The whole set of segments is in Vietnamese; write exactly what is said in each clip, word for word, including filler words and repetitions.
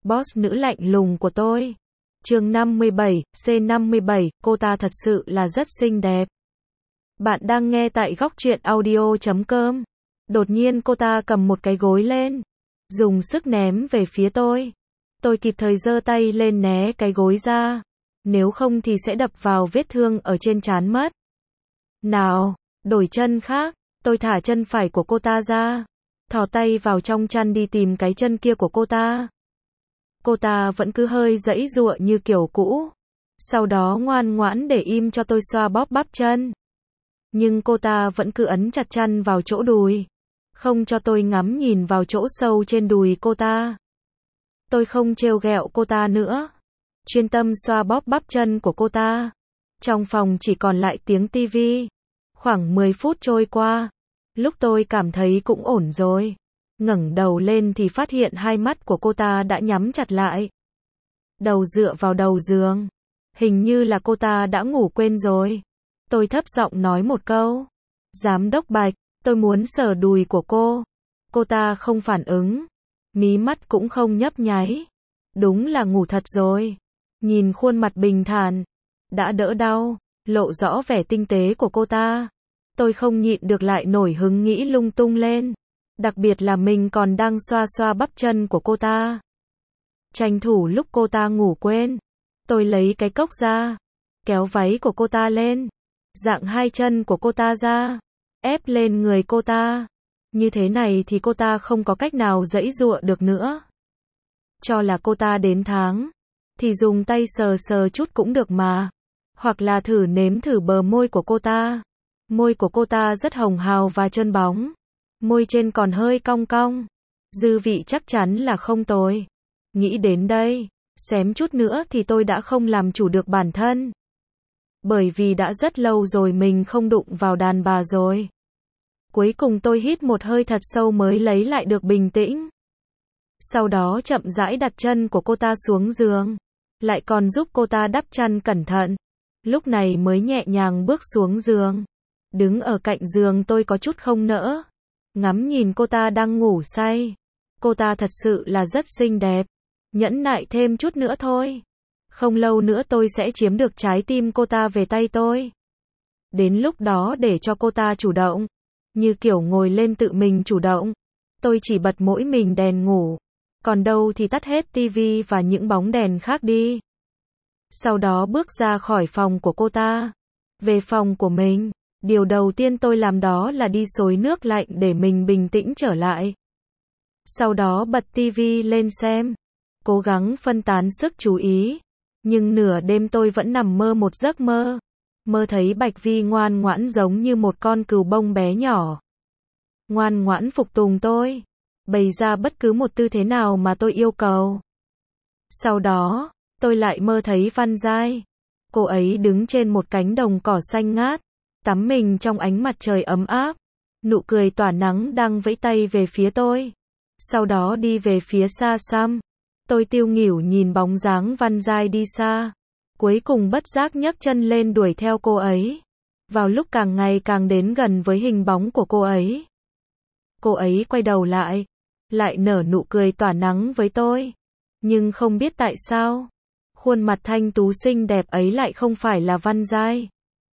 boss nữ lạnh lùng của tôi. Chương năm mươi bảy, C năm mươi bảy, cô ta thật sự là rất xinh đẹp. Bạn đang nghe tại góc truyện audio chấm com. Đột nhiên cô ta cầm một cái gối lên, dùng sức ném về phía tôi. Tôi kịp thời giơ tay lên né cái gối ra, nếu không thì sẽ đập vào vết thương ở trên trán mất. Nào, đổi chân khác, tôi thả chân phải của cô ta ra, thò tay vào trong chăn đi tìm cái chân kia của cô ta. Cô ta vẫn cứ hơi giãy giụa như kiểu cũ, sau đó ngoan ngoãn để im cho tôi xoa bóp bắp chân. Nhưng cô ta vẫn cứ ấn chặt chăn vào chỗ đùi, không cho tôi ngắm nhìn vào chỗ sâu trên đùi cô ta. Tôi không trêu ghẹo cô ta nữa, chuyên tâm xoa bóp bắp chân của cô ta. Trong phòng chỉ còn lại tiếng tivi. Khoảng mười phút trôi qua, lúc tôi cảm thấy cũng ổn rồi, ngẩng đầu lên thì phát hiện hai mắt của cô ta đã nhắm chặt lại. Đầu dựa vào đầu giường, hình như là cô ta đã ngủ quên rồi. Tôi thấp giọng nói một câu, Giám đốc Bạch, tôi muốn sờ đùi của cô. Cô ta không phản ứng, mí mắt cũng không nhấp nháy. Đúng là ngủ thật rồi. Nhìn khuôn mặt bình thản, đã đỡ đau, lộ rõ vẻ tinh tế của cô ta. Tôi không nhịn được lại nổi hứng nghĩ lung tung lên. Đặc biệt là mình còn đang xoa xoa bắp chân của cô ta. Tranh thủ lúc cô ta ngủ quên, tôi lấy cái cốc ra, kéo váy của cô ta lên, dạng hai chân của cô ta ra, ép lên người cô ta. Như thế này thì cô ta không có cách nào giãy giụa được nữa. Cho là cô ta đến tháng, thì dùng tay sờ sờ chút cũng được mà. Hoặc là thử nếm thử bờ môi của cô ta. Môi của cô ta rất hồng hào và trơn bóng. Môi trên còn hơi cong cong. Dư vị chắc chắn là không tồi. Nghĩ đến đây, xém chút nữa thì tôi đã không làm chủ được bản thân. Bởi vì đã rất lâu rồi mình không đụng vào đàn bà rồi. Cuối cùng tôi hít một hơi thật sâu mới lấy lại được bình tĩnh. Sau đó chậm rãi đặt chân của cô ta xuống giường. Lại còn giúp cô ta đắp chăn cẩn thận. Lúc này mới nhẹ nhàng bước xuống giường. Đứng ở cạnh giường tôi có chút không nỡ. Ngắm nhìn cô ta đang ngủ say. Cô ta thật sự là rất xinh đẹp. Nhẫn nại thêm chút nữa thôi. Không lâu nữa tôi sẽ chiếm được trái tim cô ta về tay tôi. Đến lúc đó để cho cô ta chủ động. Như kiểu ngồi lên tự mình chủ động. Tôi chỉ bật mỗi mình đèn ngủ. Còn đâu thì tắt hết tivi và những bóng đèn khác đi. Sau đó bước ra khỏi phòng của cô ta. Về phòng của mình. Điều đầu tiên tôi làm đó là đi xối nước lạnh để mình bình tĩnh trở lại. Sau đó bật tivi lên xem. Cố gắng phân tán sức chú ý. Nhưng nửa đêm tôi vẫn nằm mơ một giấc mơ. Mơ thấy Bạch Vi ngoan ngoãn giống như một con cừu bông bé nhỏ. Ngoan ngoãn phục tùng tôi. Bày ra bất cứ một tư thế nào mà tôi yêu cầu. Sau đó, tôi lại mơ thấy Văn Giai. Cô ấy đứng trên một cánh đồng cỏ xanh ngát. Tắm mình trong ánh mặt trời ấm áp. Nụ cười tỏa nắng đang vẫy tay về phía tôi. Sau đó đi về phía xa xăm. Tôi tiêu nghỉu nhìn bóng dáng Văn Giai đi xa. Cuối cùng bất giác nhấc chân lên đuổi theo cô ấy. Vào lúc càng ngày càng đến gần với hình bóng của cô ấy. Cô ấy quay đầu lại. Lại nở nụ cười tỏa nắng với tôi. Nhưng không biết tại sao. Khuôn mặt thanh tú xinh đẹp ấy lại không phải là Văn Giai.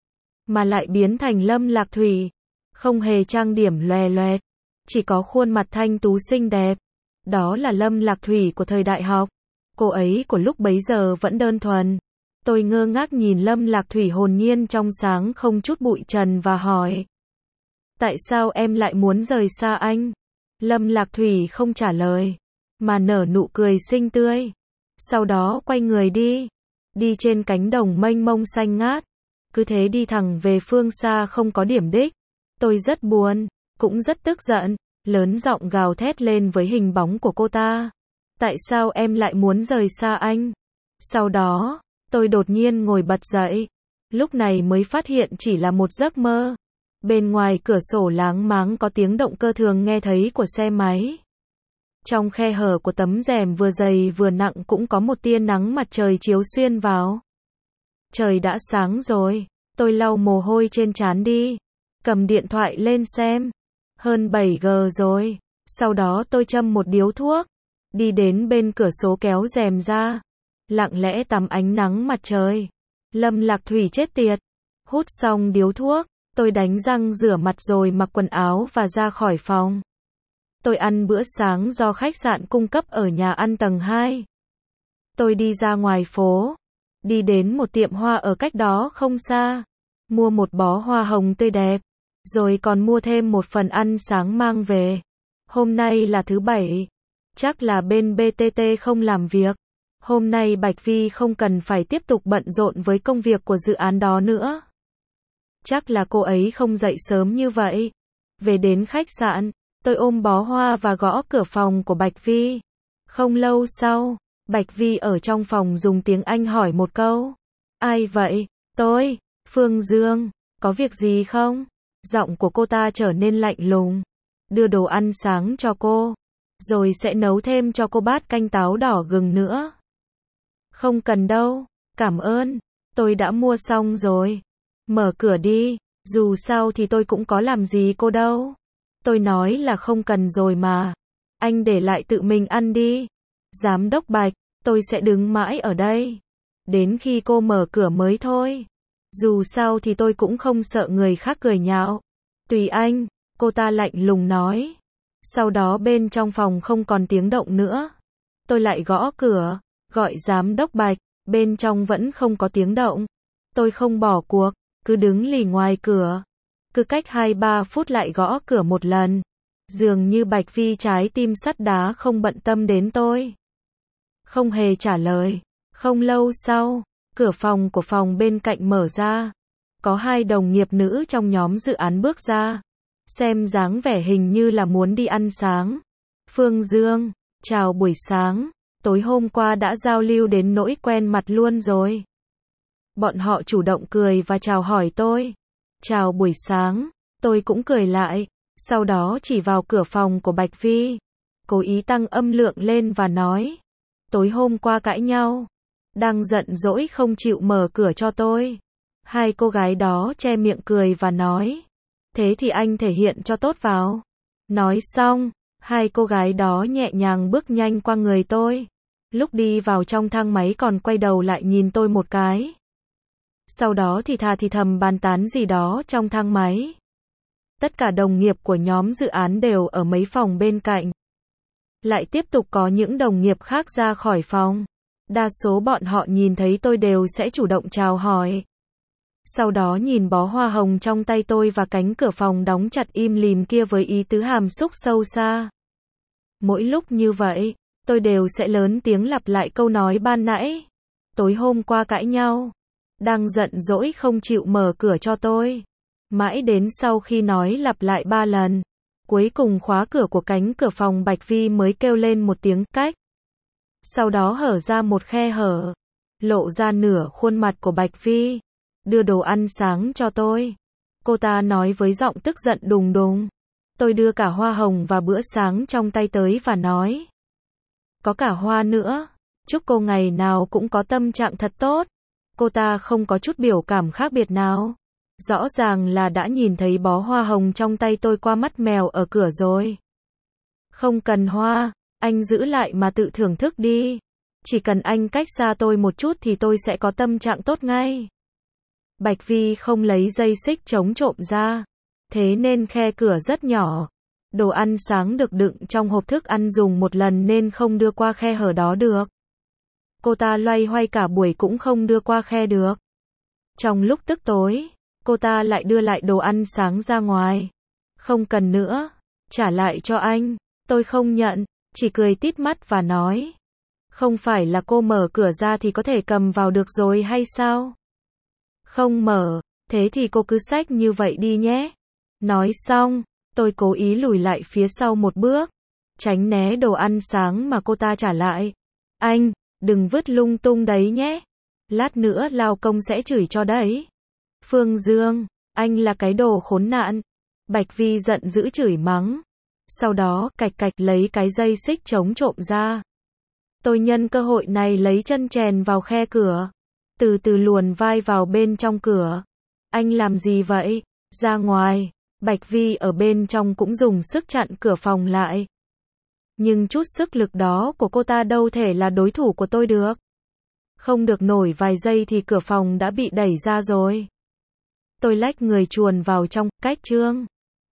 Mà lại biến thành Lâm Lạc Thủy. Không hề trang điểm loè loẹt. Chỉ có khuôn mặt thanh tú xinh đẹp. Đó là Lâm Lạc Thủy của thời đại học. Cô ấy của lúc bấy giờ vẫn đơn thuần. Tôi ngơ ngác nhìn Lâm Lạc Thủy hồn nhiên trong sáng không chút bụi trần và hỏi. Tại sao em lại muốn rời xa anh? Lâm Lạc Thủy không trả lời. Mà nở nụ cười xinh tươi. Sau đó quay người đi. Đi trên cánh đồng mênh mông xanh ngát. Cứ thế đi thẳng về phương xa không có điểm đích. Tôi rất buồn. Cũng rất tức giận. Lớn giọng gào thét lên với hình bóng của cô ta. Tại sao em lại muốn rời xa anh? Sau đó, tôi đột nhiên ngồi bật dậy. Lúc này mới phát hiện chỉ là một giấc mơ. Bên ngoài cửa sổ láng máng có tiếng động cơ thường nghe thấy của xe máy. Trong khe hở của tấm rèm vừa dày vừa nặng cũng có một tia nắng mặt trời chiếu xuyên vào. Trời đã sáng rồi. Tôi lau mồ hôi trên trán đi. Cầm điện thoại lên xem. Hơn bảy giờ rồi. Sau đó tôi châm một điếu thuốc. đi đến bên cửa sổ kéo rèm ra, lặng lẽ tắm ánh nắng mặt trời. Lâm Lạc Thủy chết tiệt. Hút xong điếu thuốc, tôi đánh răng rửa mặt rồi mặc quần áo và ra khỏi phòng. Tôi ăn bữa sáng do khách sạn cung cấp ở nhà ăn tầng hai. Tôi đi ra ngoài phố, đi đến một tiệm hoa ở cách đó không xa, mua một bó hoa hồng tươi đẹp, rồi còn mua thêm một phần ăn sáng mang về. Hôm nay là thứ bảy, chắc là bên bê tê tê không làm việc. Hôm nay Bạch Vi không cần phải tiếp tục bận rộn với công việc của dự án đó nữa. Chắc là cô ấy không dậy sớm như vậy. Về đến khách sạn, tôi ôm bó hoa và gõ cửa phòng của Bạch Vi. Không lâu sau, Bạch Vi ở trong phòng dùng tiếng Anh hỏi một câu. Ai vậy? Tôi, Phương Dương, có việc gì không? Giọng của cô ta trở nên lạnh lùng. Đưa đồ ăn sáng cho cô, rồi sẽ nấu thêm cho cô bát canh táo đỏ gừng nữa. Không cần đâu, cảm ơn, tôi đã mua xong rồi. Mở cửa đi, dù sao thì tôi cũng có làm gì cô đâu. Tôi nói là không cần rồi mà. Anh để lại tự mình ăn đi. Giám đốc Bạch, tôi sẽ đứng mãi ở đây. Đến khi cô mở cửa mới thôi. Dù sao thì tôi cũng không sợ người khác cười nhạo. Tùy anh, cô ta lạnh lùng nói. Sau đó bên trong phòng không còn tiếng động nữa. Tôi lại gõ cửa, gọi giám đốc Bạch, bên trong vẫn không có tiếng động. Tôi không bỏ cuộc, cứ đứng lì ngoài cửa. Cứ cách hai ba phút lại gõ cửa một lần. Dường như Bạch Vi trái tim sắt đá không bận tâm đến tôi. Không hề trả lời. Không lâu sau, cửa phòng của phòng bên cạnh mở ra. Có hai đồng nghiệp nữ trong nhóm dự án bước ra. Xem dáng vẻ hình như là muốn đi ăn sáng. Phương Dương, chào buổi sáng. Tối hôm qua đã giao lưu đến nỗi quen mặt luôn rồi. Bọn họ chủ động cười và chào hỏi tôi. Chào buổi sáng, tôi cũng cười lại. Sau đó chỉ vào cửa phòng của Bạch Vi. Cố ý tăng âm lượng lên và nói. Tối hôm qua cãi nhau. Đang giận dỗi không chịu mở cửa cho tôi. Hai cô gái đó che miệng cười và nói. Thế thì anh thể hiện cho tốt vào. Nói xong, hai cô gái đó nhẹ nhàng bước nhanh qua người tôi. Lúc đi vào trong thang máy còn quay đầu lại nhìn tôi một cái. Sau đó thì thà thì thầm bàn tán gì đó trong thang máy. Tất cả đồng nghiệp của nhóm dự án đều ở mấy phòng bên cạnh. Lại tiếp tục có những đồng nghiệp khác ra khỏi phòng. Đa số bọn họ nhìn thấy tôi đều sẽ chủ động chào hỏi. Sau đó nhìn bó hoa hồng trong tay tôi và cánh cửa phòng đóng chặt im lìm kia với ý tứ hàm xúc sâu xa. Mỗi lúc như vậy, tôi đều sẽ lớn tiếng lặp lại câu nói ban nãy. Tối hôm qua cãi nhau. Đang giận dỗi không chịu mở cửa cho tôi. Mãi đến sau khi nói lặp lại ba lần. Cuối cùng khóa cửa của cánh cửa phòng Bạch Vi mới kêu lên một tiếng cách. Sau đó hở ra một khe hở. Lộ ra nửa khuôn mặt của Bạch Vi. Đưa đồ ăn sáng cho tôi. Cô ta nói với giọng tức giận đùng đùng. Tôi đưa cả hoa hồng và bữa sáng trong tay tới và nói. Có cả hoa nữa. Chúc cô ngày nào cũng có tâm trạng thật tốt. Cô ta không có chút biểu cảm khác biệt nào. Rõ ràng là đã nhìn thấy bó hoa hồng trong tay tôi qua mắt mèo ở cửa rồi. Không cần hoa, anh giữ lại mà tự thưởng thức đi. Chỉ cần anh cách xa tôi một chút thì tôi sẽ có tâm trạng tốt ngay. Bạch Vi không lấy dây xích chống trộm ra. Thế nên khe cửa rất nhỏ. Đồ ăn sáng được đựng trong hộp thức ăn dùng một lần nên không đưa qua khe hở đó được. Cô ta loay hoay cả buổi cũng không đưa qua khe được. Trong lúc tức tối, cô ta lại đưa lại đồ ăn sáng ra ngoài. Không cần nữa, trả lại cho anh. Tôi không nhận, chỉ cười tít mắt và nói. Không phải là cô mở cửa ra thì có thể cầm vào được rồi hay sao? Không mở, thế thì cô cứ xách như vậy đi nhé. Nói xong, tôi cố ý lùi lại phía sau một bước, tránh né đồ ăn sáng mà cô ta trả lại. Anh, đừng vứt lung tung đấy nhé. Lát nữa lao công sẽ chửi cho đấy. Phương Dương, anh là cái đồ khốn nạn. Bạch Vi giận dữ chửi mắng. Sau đó, cạch cạch lấy cái dây xích chống trộm ra. Tôi nhân cơ hội này lấy chân chèn vào khe cửa. Từ từ luồn vai vào bên trong cửa. Anh làm gì vậy? Ra ngoài. Bạch Vi ở bên trong cũng dùng sức chặn cửa phòng lại. Nhưng chút sức lực đó của cô ta đâu thể là đối thủ của tôi được. Không được nổi vài giây thì cửa phòng đã bị đẩy ra rồi. Tôi lách người chuồn vào trong, cách Trương